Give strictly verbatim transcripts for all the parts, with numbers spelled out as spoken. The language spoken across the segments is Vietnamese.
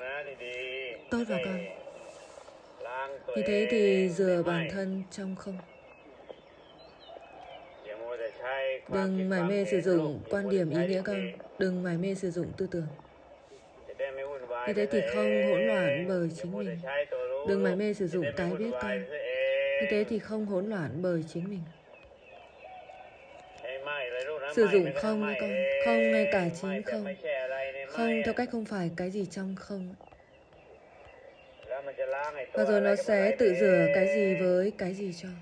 tốt vào con. Như thế thì rửa bản thân trong không. Đừng mải mê sử dụng quan điểm ý nghĩa con. Đừng mải mê sử dụng tư tưởng. Như thế thì không hỗn loạn bởi chính mình. Đừng mải mê sử dụng cái biết con. Như thế thì không hỗn loạn bởi chính mình. Sử dụng không nha con. Không ngay cả chính không. Không theo cách không phải cái gì trong không. Và rồi nó sẽ tự rửa cái gì với cái gì cho.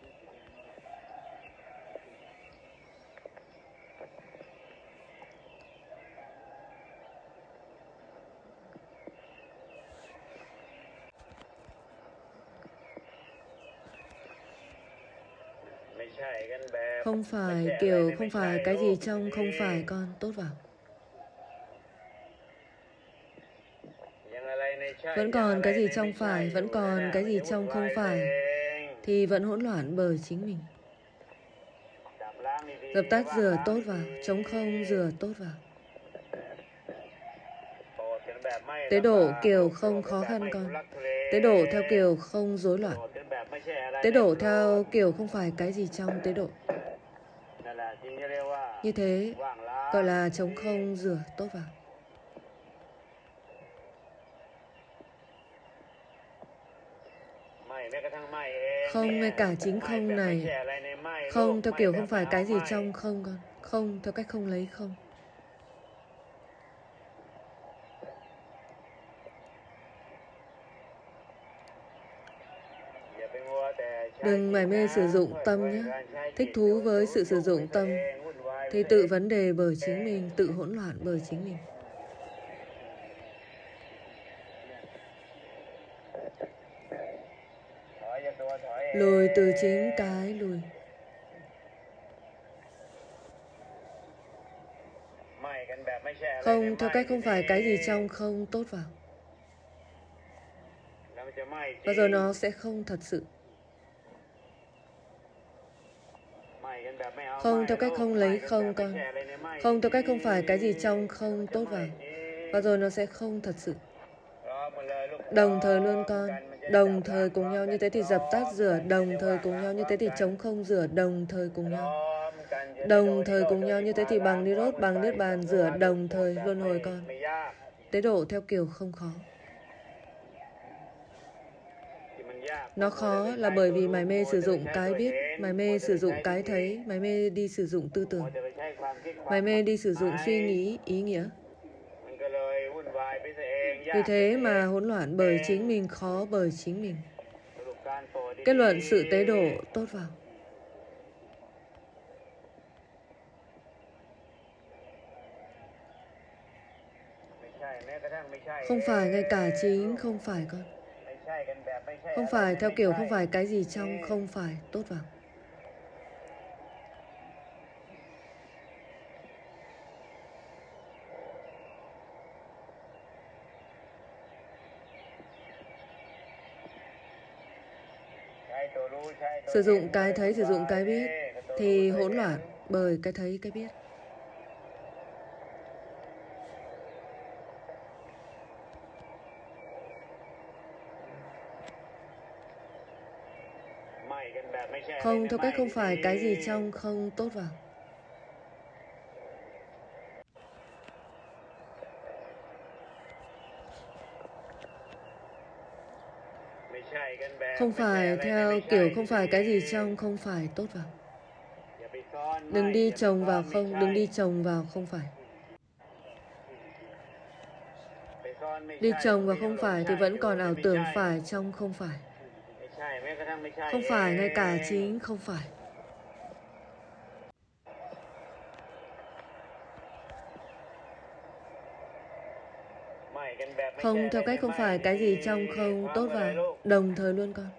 Không phải kiểu không phải cái gì trong không phải con, tốt vào. Vẫn còn cái gì trong phải, vẫn còn cái gì trong không phải, thì vẫn hỗn loạn bởi chính mình. Dập tắt rửa tốt vào, chống không rửa tốt vào. Tế độ kiểu không khó khăn con. Tế độ theo kiểu không rối loạn. Tế độ theo kiểu không phải cái gì trong tế độ. Như thế gọi là chống không rửa tốt vào. Không ngay cả chính không này. Không theo kiểu không phải cái gì trong không con. Không theo cách không lấy không. Đừng mải mê sử dụng tâm nhé. Thích thú với sự sử dụng tâm thì tự vấn đề bởi chính mình, tự hỗn loạn bởi chính mình. Lùi từ chính cái lùi. Không theo cách không phải cái gì trong không, tốt vào. Và rồi nó sẽ không thật sự. Không theo cách không lấy không con. Không theo cách không phải cái gì trong không, tốt vào. Và rồi nó sẽ không thật sự. Đồng thời luôn con. Đồng thời cùng nhau, như thế thì dập tắt rửa. Đồng thời cùng nhau, như thế thì chống không rửa. Đồng thời cùng nhau. Đồng thời cùng nhau, như thế thì bằng Nirot, bằng Niết Bàn rửa. Đồng thời luân hồi con. Tế độ theo kiểu không khó. Nó khó là bởi vì mải mê sử dụng cái biết, mải mê sử dụng cái thấy, mải mê đi sử dụng tư tưởng, mải mê đi sử dụng suy nghĩ, ý nghĩa. Vì thế mà hỗn loạn bởi chính mình, khó bởi chính mình. Kết luận sự tế độ tốt vào. Không phải ngay cả chính không phải con. Không phải theo kiểu không phải cái gì trong không phải, tốt vào. Sử dụng cái thấy, sử dụng cái biết thì hỗn loạn bởi cái thấy, cái biết. Không theo cách không phải cái gì trong không, tốt vào. Không phải theo kiểu không phải cái gì trong không phải, tốt vào. Đừng đi chồng vào không, đừng đi chồng vào không phải. Đi chồng vào không phải thì vẫn còn ảo tưởng phải trong không phải. Không phải ngay cả chính không phải. Không theo cách không phải cái gì trong không, tốt vào. Đồng thời luôn con.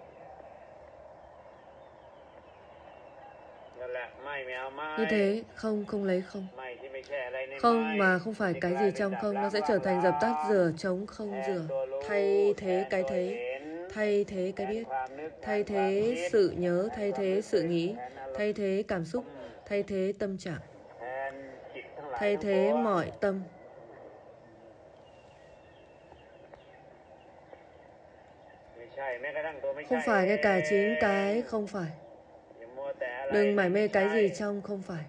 Như thế không không lấy không. Không mà không phải cái gì trong không, nó sẽ trở thành dập tắt rửa, chống không rửa. Thay thế cái thế, thay thế cái biết, thay thế sự nhớ, thay thế sự nghĩ, thay thế cảm xúc, thay thế tâm trạng, thay thế mọi tâm. Không phải ngay cả chính cái không phải. Đừng mải mê cái gì trong không phải.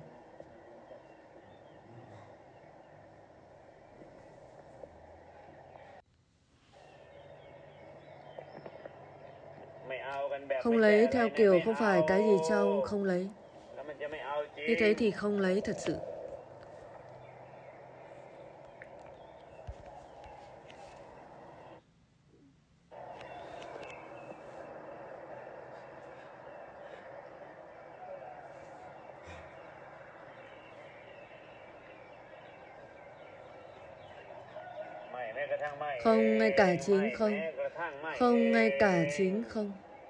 Không lấy theo kiểu không phải cái gì trong không lấy. Như thế thì không lấy thật sự. Không ngay cả chính không. Không ngay cả chính không.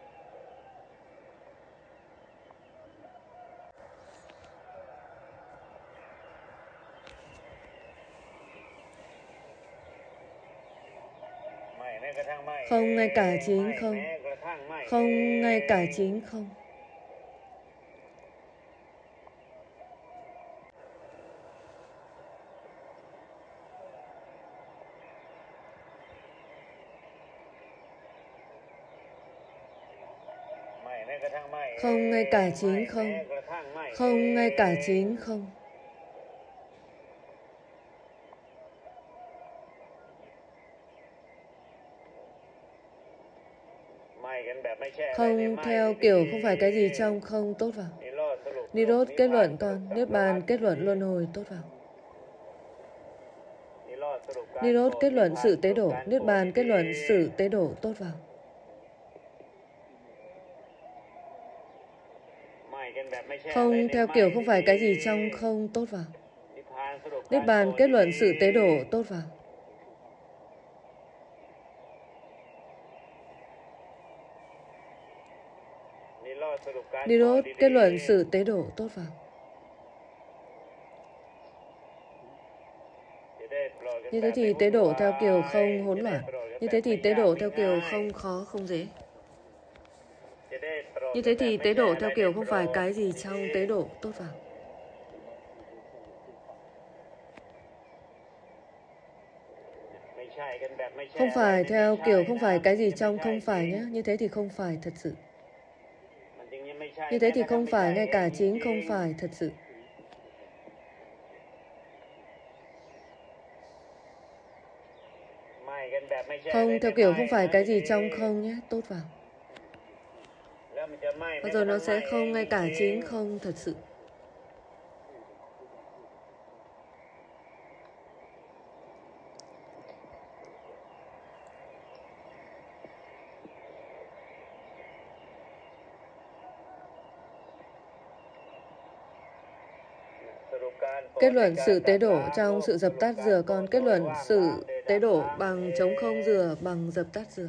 Không ngay cả chính không. Không ngay cả chính không. Không ngay cả chính không. Không ngay cả chính không. Không theo kiểu không phải cái gì trong không tốt vào. Nirod kết luận con, Niết bàn kết luận luân hồi tốt vào. Nirod kết luận sự tế độ, Niết bàn kết luận sự tế độ tốt vào. Không theo kiểu không phải cái gì trong không tốt vào. Niết bàn kết luận sự tế độ tốt vào. Nirod kết luận sự tế độ tốt vào. Như thế thì tế độ theo kiểu không hỗn loạn. Như thế thì tế độ theo kiểu không khó không dễ. Như thế thì tế độ theo kiểu không phải cái gì trong tế độ tốt vào. Không phải theo kiểu không phải cái gì trong không phải nhé. Như thế thì không phải thật sự. Như thế thì không phải ngay cả chính không phải thật sự. Không theo kiểu không phải cái gì trong không nhé. Tốt vào. Và rồi nó sẽ không ngay cả chính không thật sự. Kết luận sự tế độ trong sự dập tắt dừa con. Kết luận sự tế độ bằng trống không dừa bằng dập tắt dừa.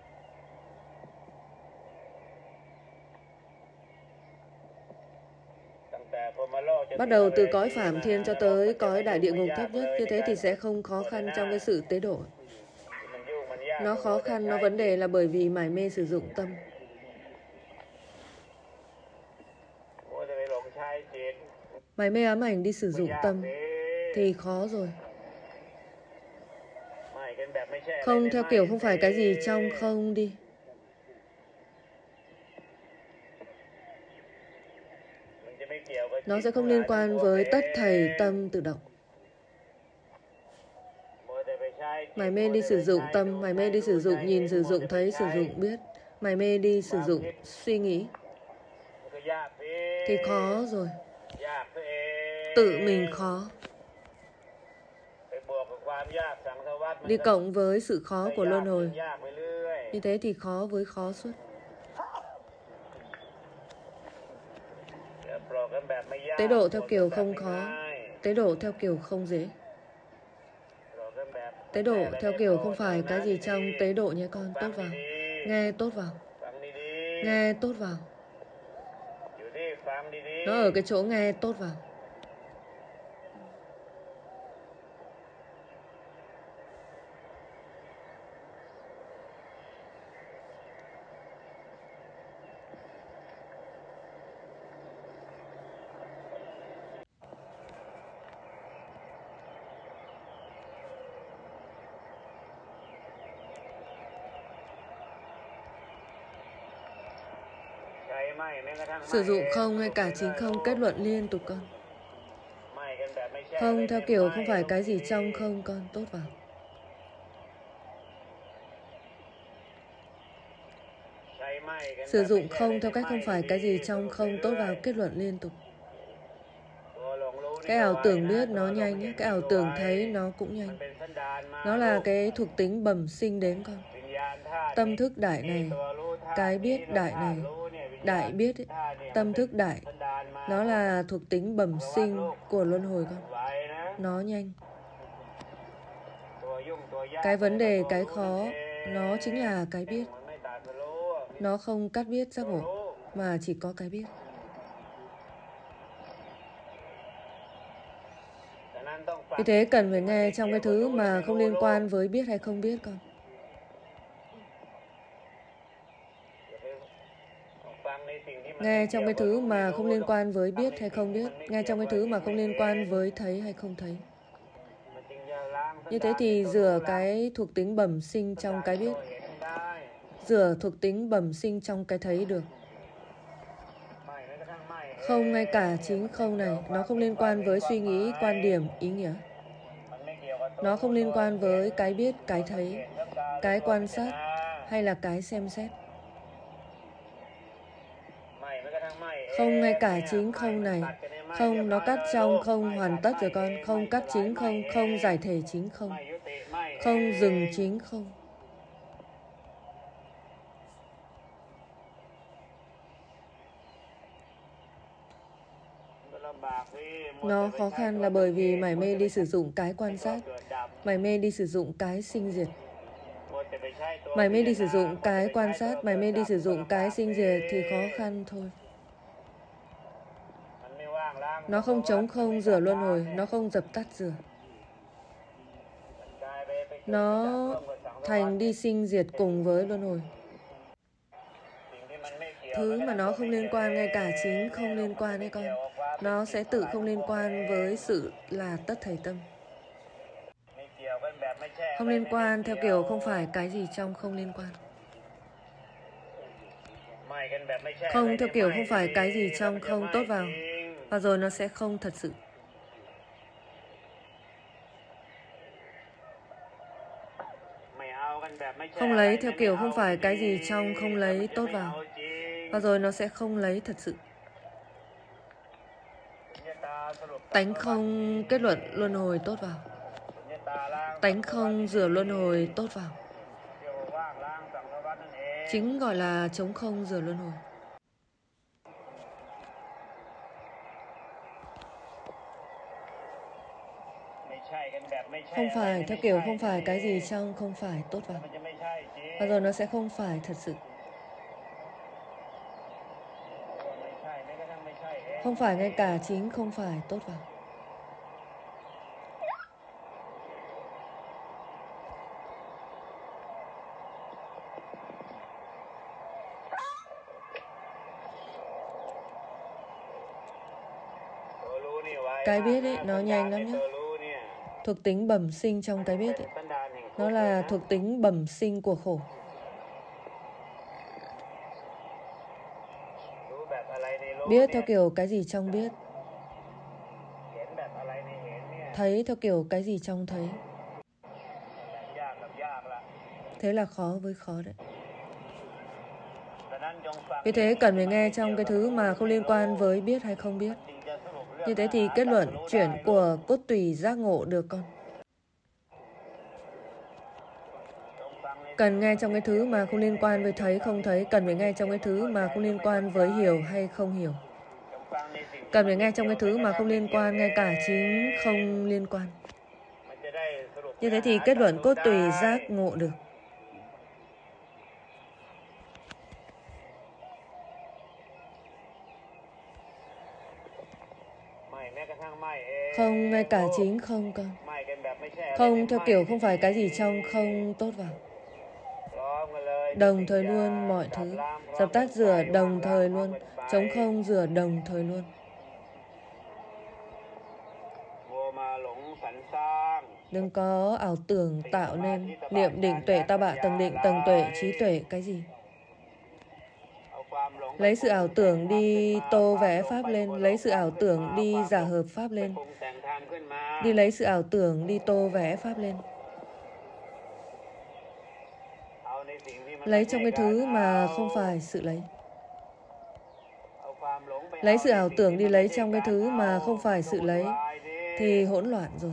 Bắt đầu từ cõi Phạm Thiên cho tới cõi đại địa ngục thấp nhất. Như thế thì sẽ không khó khăn trong cái sự tế độ. Nó khó khăn, nó vấn đề là bởi vì mải mê sử dụng tâm. Mải mê ám ảnh đi sử dụng tâm thì khó rồi. Không theo kiểu không phải cái gì trong không đi. Nó sẽ không liên quan với tất thảy tâm tự động. Mải mê đi sử dụng tâm, mải mê đi sử dụng nhìn, sử dụng thấy, sử dụng biết. Mải mê đi sử dụng suy nghĩ thì khó rồi. Tự mình khó. Đi cộng với sự khó của luân hồi. Như thế thì khó với khó suốt. Tế độ theo kiểu không khó. Tế độ theo kiểu không dễ. Tế độ theo kiểu không phải cái gì trong tế độ nhé con. Tốt vào. Nghe tốt vào. Nghe tốt vào. Nó ở cái chỗ nghe tốt vào. Sử dụng không ngay cả chính không kết luận liên tục con. Không theo kiểu không phải cái gì trong không con tốt vào. Sử dụng không theo cách không phải cái gì trong không tốt vào kết luận liên tục. Cái ảo tưởng biết nó nhanh nhé, cái ảo tưởng thấy nó cũng nhanh. Nó là cái thuộc tính bẩm sinh đến con. Tâm thức đại này, cái biết đại này, đại biết ấy, tâm thức đại, nó là thuộc tính bẩm sinh của luân hồi con. Nó nhanh. Cái vấn đề, cái khó, nó chính là cái biết. Nó không cắt biết giác ngộ, mà chỉ có cái biết. Vì thế cần phải nghe trong cái thứ mà không liên quan với biết hay không biết con. Nghe trong cái thứ mà không liên quan với biết hay không biết. Nghe trong cái thứ mà không liên quan với thấy hay không thấy. Như thế thì rửa cái thuộc tính bẩm sinh trong cái biết, rửa thuộc tính bẩm sinh trong cái thấy được. Không ngay cả chính không này, nó không liên quan với suy nghĩ, quan điểm, ý nghĩa. Nó không liên quan với cái biết, cái thấy, cái quan sát hay là cái xem xét. Không ngay cả chính không này, không nó cắt trong không hoàn tất rồi con. Không cắt chính không, không giải thể chính không, không dừng chính không. Nó khó khăn là bởi vì mải mê đi sử dụng cái quan sát, mải mê đi sử dụng cái sinh diệt. Mải mê đi sử dụng cái quan sát, mải mê đi sử dụng cái sinh diệt thì khó khăn thôi. Nó không trống không rửa luân hồi, nó không dập tắt rửa. Nó thành đi sinh diệt cùng với luân hồi. Thứ mà nó không liên quan, ngay cả chính không liên quan đấy con. Nó sẽ tự không liên quan với sự là tất thảy tâm. Không liên quan theo kiểu không phải cái gì trong không liên quan. Không theo kiểu không phải cái gì trong không tốt vào. Và rồi nó sẽ không thật sự. Không lấy theo kiểu không phải cái gì trong không lấy tốt vào. Và rồi nó sẽ không lấy thật sự. Tánh không kết luận luân hồi tốt vào. Tánh không rửa luân hồi tốt vào. Chính gọi là trống không rửa luân hồi. Không phải theo kiểu không phải cái gì trong không phải tốt vào. Và rồi nó sẽ không phải thật sự. Không phải ngay cả chính không phải tốt vào. Cái biết ấy, nó nhanh lắm nhé. Thuộc tính bẩm sinh trong cái biết ấy, nó là thuộc tính bẩm sinh của khổ. Biết theo kiểu cái gì trong biết. Thấy theo kiểu cái gì trong thấy. Thế là khó với khó đấy. Vì thế cần phải nghe trong cái thứ mà không liên quan với biết hay không biết. Như thế thì kết luận chuyển của cốt tùy giác ngộ được con. Cần nghe trong cái thứ mà không liên quan với thấy không thấy. Cần phải nghe trong cái thứ mà không liên quan với hiểu hay không hiểu. Cần phải nghe trong cái thứ mà không liên quan, ngay cả chính không liên quan. Như thế thì kết luận cốt tùy giác ngộ được. Không ngay cả chính không con. Không theo kiểu không phải cái gì trong không tốt vào. Đồng thời luôn mọi thứ. Dập tắt rửa đồng thời luôn. Trống không rửa đồng thời luôn. Đừng có ảo tưởng tạo nên. Niệm định tuệ ta bạ tầng định tầng tuệ trí tuệ cái gì. Lấy sự ảo tưởng đi tô vẽ Pháp lên, lấy sự ảo tưởng đi giả hợp Pháp lên. Đi lấy sự ảo tưởng đi tô vẽ Pháp lên. Lấy trong cái thứ mà không phải sự lấy. Lấy sự ảo tưởng đi lấy trong cái thứ mà không phải sự lấy thì hỗn loạn rồi.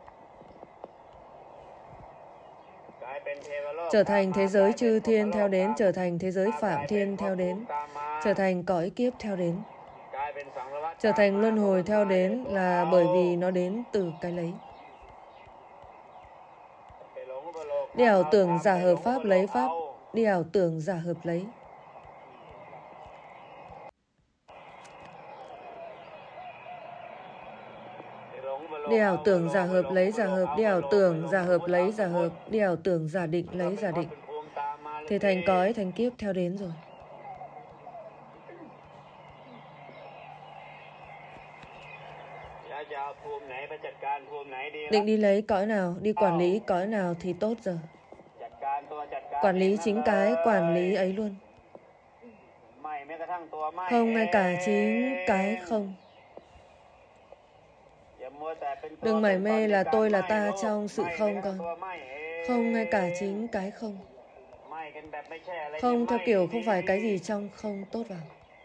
Trở thành thế giới chư thiên theo đến, trở thành thế giới phạm thiên theo đến, trở thành cõi kiếp theo đến, trở thành luân hồi theo đến là bởi vì nó đến từ cái lấy. Đi ảo tưởng giả hợp Pháp lấy Pháp, đi ảo tưởng giả hợp lấy. Đi ảo tưởng giả hợp lấy giả hợp, đi ảo tưởng giả hợp lấy giả hợp, đi ảo tưởng giả định lấy giả định. Thì thành cõi thành kiếp theo đến rồi. Định đi lấy cõi nào, đi quản lý cõi nào thì tốt giờ. Quản lý chính cái quản lý ấy luôn. Không ngay cả chính cái không. Đừng mải mê là tôi là ta trong sự không con. Không ngay cả chính cái không. Không theo kiểu không phải cái gì trong không tốt vào.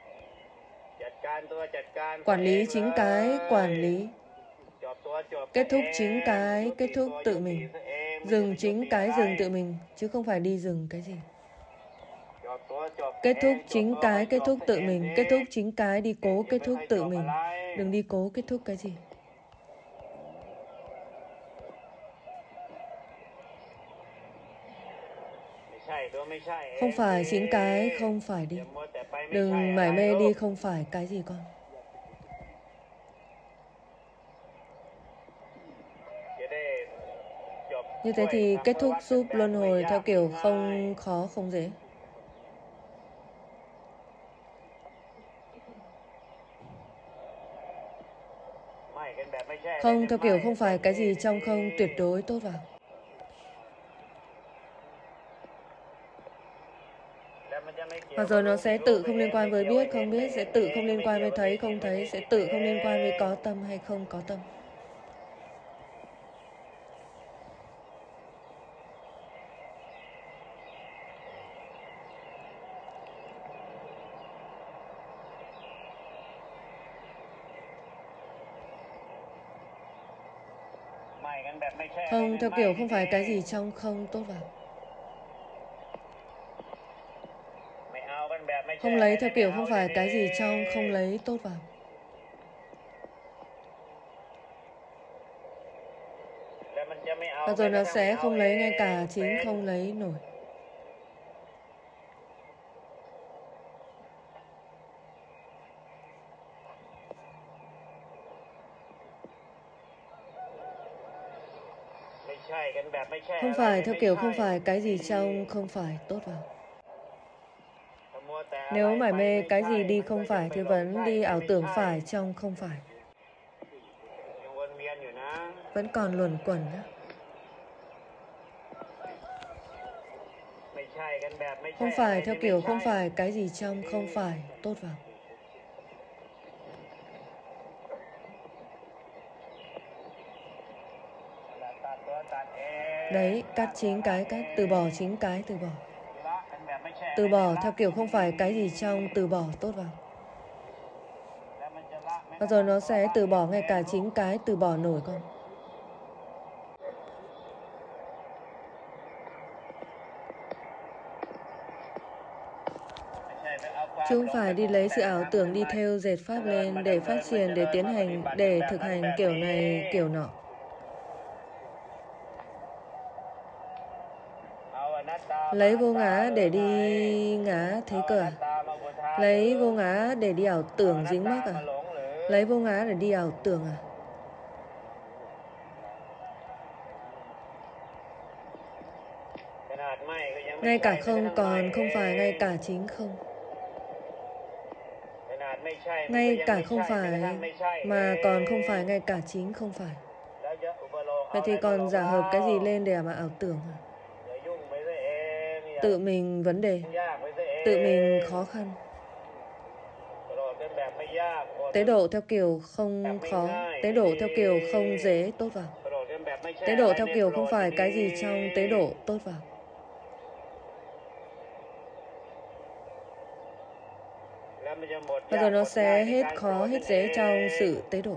Quản lý chính cái quản lý. Kết thúc chính cái kết thúc tự mình. Dừng chính cái dừng tự mình, chứ không phải đi dừng cái gì. Kết thúc chính cái kết thúc tự mình. Kết thúc chính cái đi cố kết thúc tự mình. Đừng đi cố kết thúc cái gì. Không phải chính cái không phải đi. Đừng mải mê đi không phải cái gì con. Như thế thì kết thúc giúp luân hồi theo kiểu không khó không dễ. Không theo kiểu không phải cái gì trong không tuyệt đối tốt vào. Hoặc rồi nó sẽ tự không liên quan với biết, không biết, sẽ tự không liên quan với thấy, không thấy, sẽ tự không liên quan với có tâm hay không có tâm. Không theo kiểu không phải cái gì trong không tốt vào. Không lấy theo kiểu không phải cái gì trong không lấy tốt vào. Và rồi nó sẽ không lấy ngay cả chính không lấy nổi. Không phải theo kiểu không phải cái gì trong không phải tốt vào. Nếu mải mê cái gì đi không phải thì vẫn đi ảo tưởng phải trong không phải. Vẫn còn luẩn quẩn nhé. Không phải theo kiểu không phải cái gì trong không phải tốt vào. Đấy, cắt chính cái cắt, từ bỏ chính cái từ bỏ. Từ bỏ theo kiểu không phải cái gì trong từ bỏ tốt vào. Và rồi nó sẽ từ bỏ ngay cả chính cái từ bỏ nổi con. Chứ không phải đi lấy sự ảo tưởng đi theo dệt pháp lên để phát triển, để tiến hành, để thực hành kiểu này kiểu nọ. Lấy vô ngã để đi ngã thế cơ à? Lấy vô ngã để đi ảo tưởng dính mắc à? Lấy vô ngã để đi ảo tưởng à? Ngay cả không còn không phải ngay cả chính không. Ngay cả không phải mà còn không phải ngay cả chính không phải. Vậy thì còn giả hợp cái gì lên để mà ảo tưởng à? Tự mình vấn đề, tự mình khó khăn. Tế độ theo kiểu không khó, tế độ theo kiểu không dễ, tốt vào. Tế độ theo kiểu không phải cái gì trong tế độ, tốt vào. Và rồi nó sẽ hết khó, hết dễ trong sự tế độ.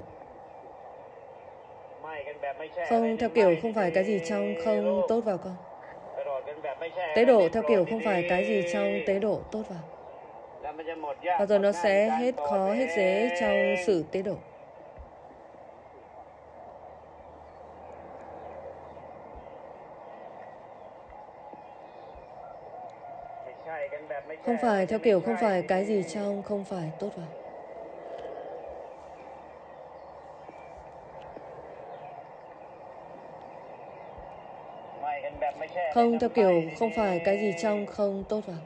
Không theo kiểu không phải cái gì trong không, tốt vào con. Tế độ theo kiểu không phải cái gì trong tế độ, tốt vào. Và rồi nó sẽ hết khó, hết dễ trong sự tế độ. Không phải theo kiểu không phải cái gì trong không phải, tốt vào. Không theo kiểu không phải cái gì trong không, tốt vào.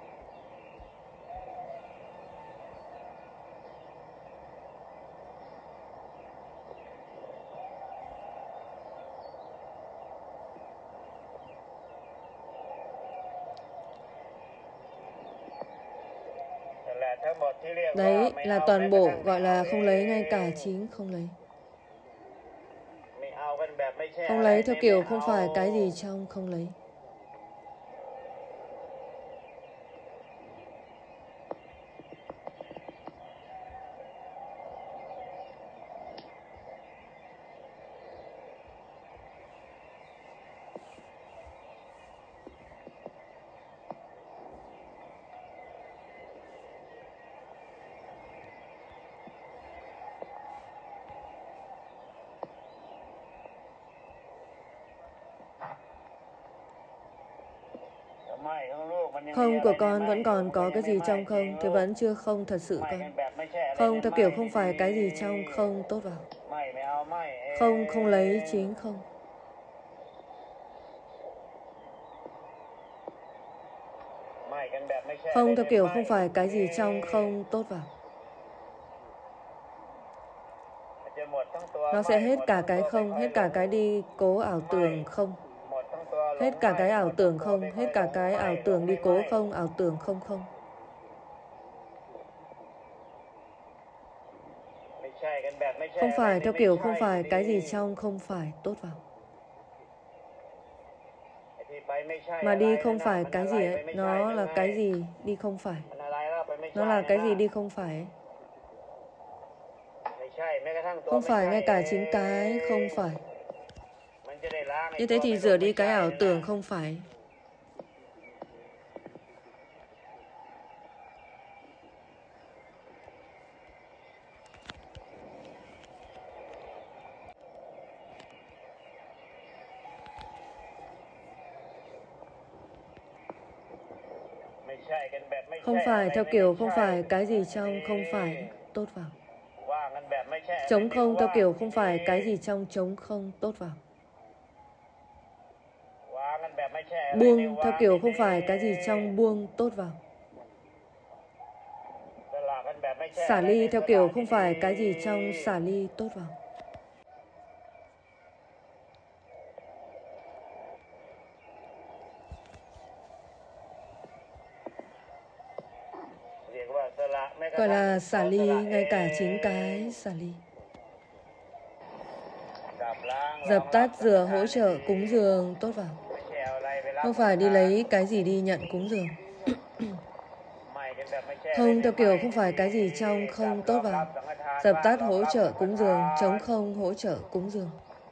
Đấy là toàn bộ gọi là không lấy, ngay cả chính không lấy. Không lấy theo kiểu không phải cái gì trong không lấy. Không của con vẫn còn có cái gì trong không, thì vẫn chưa không thật sự con. Không theo kiểu không phải cái gì trong không, tốt vào. Không không lấy chính không. Không theo kiểu không phải cái gì trong không, tốt vào. Nó sẽ hết cả cái không, hết cả cái đi cố ảo tưởng không. Hết cả cái ảo tưởng không, hết cả cái ảo tưởng đi cố không, ảo tưởng không không. Không phải theo kiểu không phải cái gì trong không phải, tốt vào. Mà đi không phải cái gì ấy, nó là cái gì đi không phải. Nó là cái gì đi không phải ấy. Không phải ngay cả chính cái không phải. Như thế thì rửa đi cái ảo tưởng không phải. Không phải theo kiểu không phải cái gì trong không phải, tốt vào. Trống không theo kiểu không phải cái gì trong trống không, tốt vào. Buông theo kiểu không phải cái gì trong buông, tốt vào. Xả ly theo kiểu không phải cái gì trong xả ly, tốt vào. Gọi là xả ly, ngay cả chính cái xả ly. Dập tắt, rửa, hỗ trợ, cúng dường, tốt vào. Không phải đi lấy cái gì đi nhận cúng dường. Không theo kiểu không phải cái gì trong không, tốt vào. Dập tắt, hỗ trợ, cúng dường, trống không, hỗ trợ, cúng dường.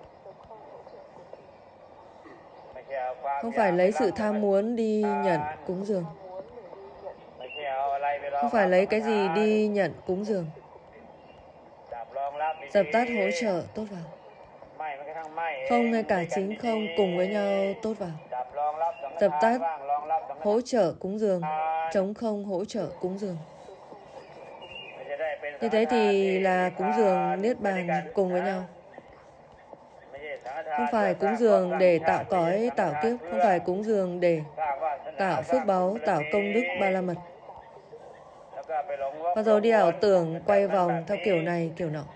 Không phải lấy sự tham muốn đi nhận cúng dường. Không phải lấy cái gì đi nhận cúng dường. Dập tắt, hỗ trợ, tốt vào. Không ngay cả chính không cùng với nhau, tốt vào. Dập tắt, hỗ trợ, cúng dường, trống không, hỗ trợ, cúng dường. Như thế thì là cúng dường niết bàn cùng với nhau. Không phải cúng dường để tạo cõi, tạo kiếp. Không phải cúng dường để tạo phước báu, tạo công đức ba la mật. Và rồi đi ảo tưởng quay vòng theo kiểu này, kiểu nọ.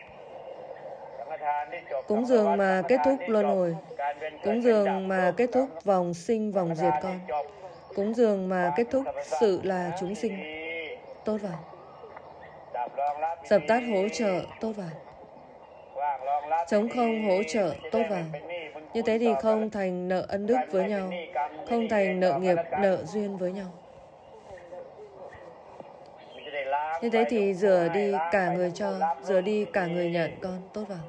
Cúng dường mà kết thúc luân hồi. Cúng dường mà kết thúc vòng sinh vòng diệt con. Cúng dường mà kết thúc sự là chúng sinh, tốt vào. Dập tắt hỗ trợ tốt vào. Trống không hỗ trợ tốt vào. Như thế thì không thành nợ ân đức với nhau, không thành nợ nghiệp, nợ duyên với nhau. Như thế thì rửa đi cả người cho, rửa đi cả người nhận con tốt vào.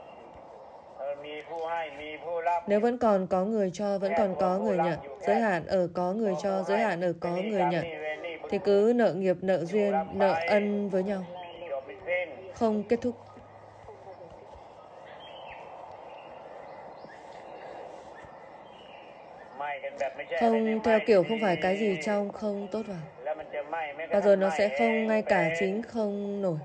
Nếu vẫn còn có người cho, vẫn còn có người nhận, giới hạn ở có người cho, giới hạn ở có người nhận, thì cứ nợ nghiệp, nợ duyên, nợ ân với nhau, không kết thúc. Không theo kiểu không phải cái gì trong không tốt vào, và rồi nó sẽ không ngay cả chính không nổi.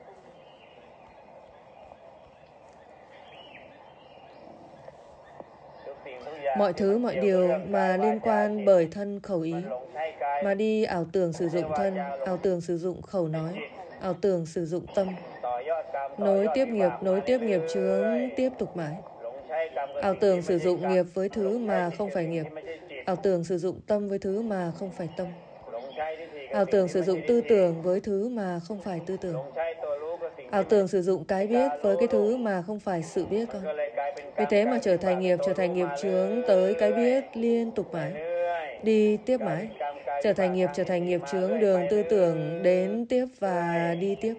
Mọi thứ, mọi điều mà liên quan bởi thân khẩu ý, mà đi ảo tưởng sử dụng thân, ảo tưởng sử dụng khẩu nói, ảo tưởng sử dụng tâm, nối tiếp nghiệp, nối tiếp nghiệp chướng tiếp tục mãi. Ảo tưởng sử dụng nghiệp với thứ mà không phải nghiệp, ảo tưởng sử dụng tâm với thứ mà không phải tâm, ảo tưởng sử dụng tư tưởng với thứ mà không phải tư tưởng, ảo tưởng sử dụng cái biết với cái thứ mà không phải sự biết con. Vì thế mà trở thành nghiệp, trở thành nghiệp chướng tới cái biết liên tục mãi, đi tiếp mãi. Trở thành nghiệp, trở thành nghiệp chướng đường tư tưởng đến tiếp và đi tiếp.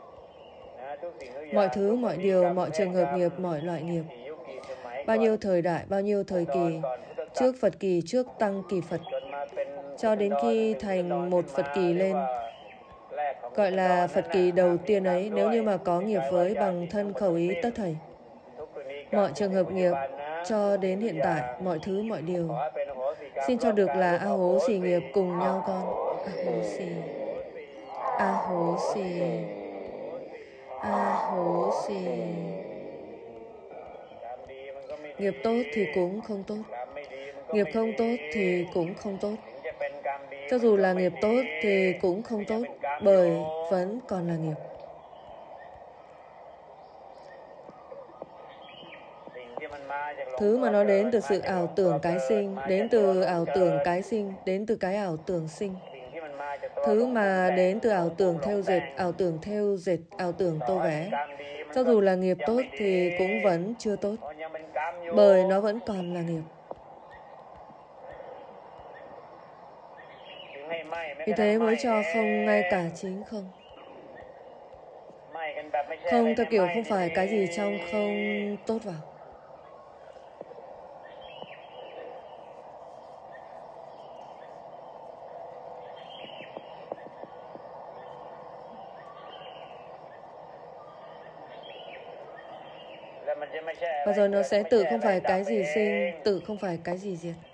Mọi thứ, mọi điều, mọi trường hợp nghiệp, mọi loại nghiệp. Bao nhiêu thời đại, bao nhiêu thời kỳ, trước Phật kỳ, trước Tăng kỳ Phật, cho đến khi thành một Phật kỳ lên, gọi là Phật kỳ đầu tiên ấy, nếu như mà có nghiệp với bằng thân khẩu ý tất thảy. Mọi trường hợp nghiệp cho đến hiện tại, mọi thứ, mọi điều, xin cho được là A Hố Xì nghiệp cùng nhau con. A Hố Xì, A Hố Xì, A Hố Xì. Nghiệp tốt thì cũng không tốt, nghiệp không tốt thì cũng không tốt. Cho dù là nghiệp tốt thì cũng không tốt, bởi vẫn còn là nghiệp. Thứ mà nó đến từ sự ảo tưởng cái sinh, đến từ ảo tưởng cái sinh, đến từ cái ảo tưởng sinh. Thứ mà đến từ ảo tưởng theo dệt, ảo tưởng theo dệt, ảo tưởng tô vẽ. Cho dù là nghiệp tốt thì cũng vẫn chưa tốt, bởi nó vẫn còn là nghiệp. Vì thế mới cho không ngay cả chính không. Không theo kiểu không phải cái gì trong không tốt vào. Và rồi nó sẽ tự không phải cái gì sinh, tự không phải cái gì diệt.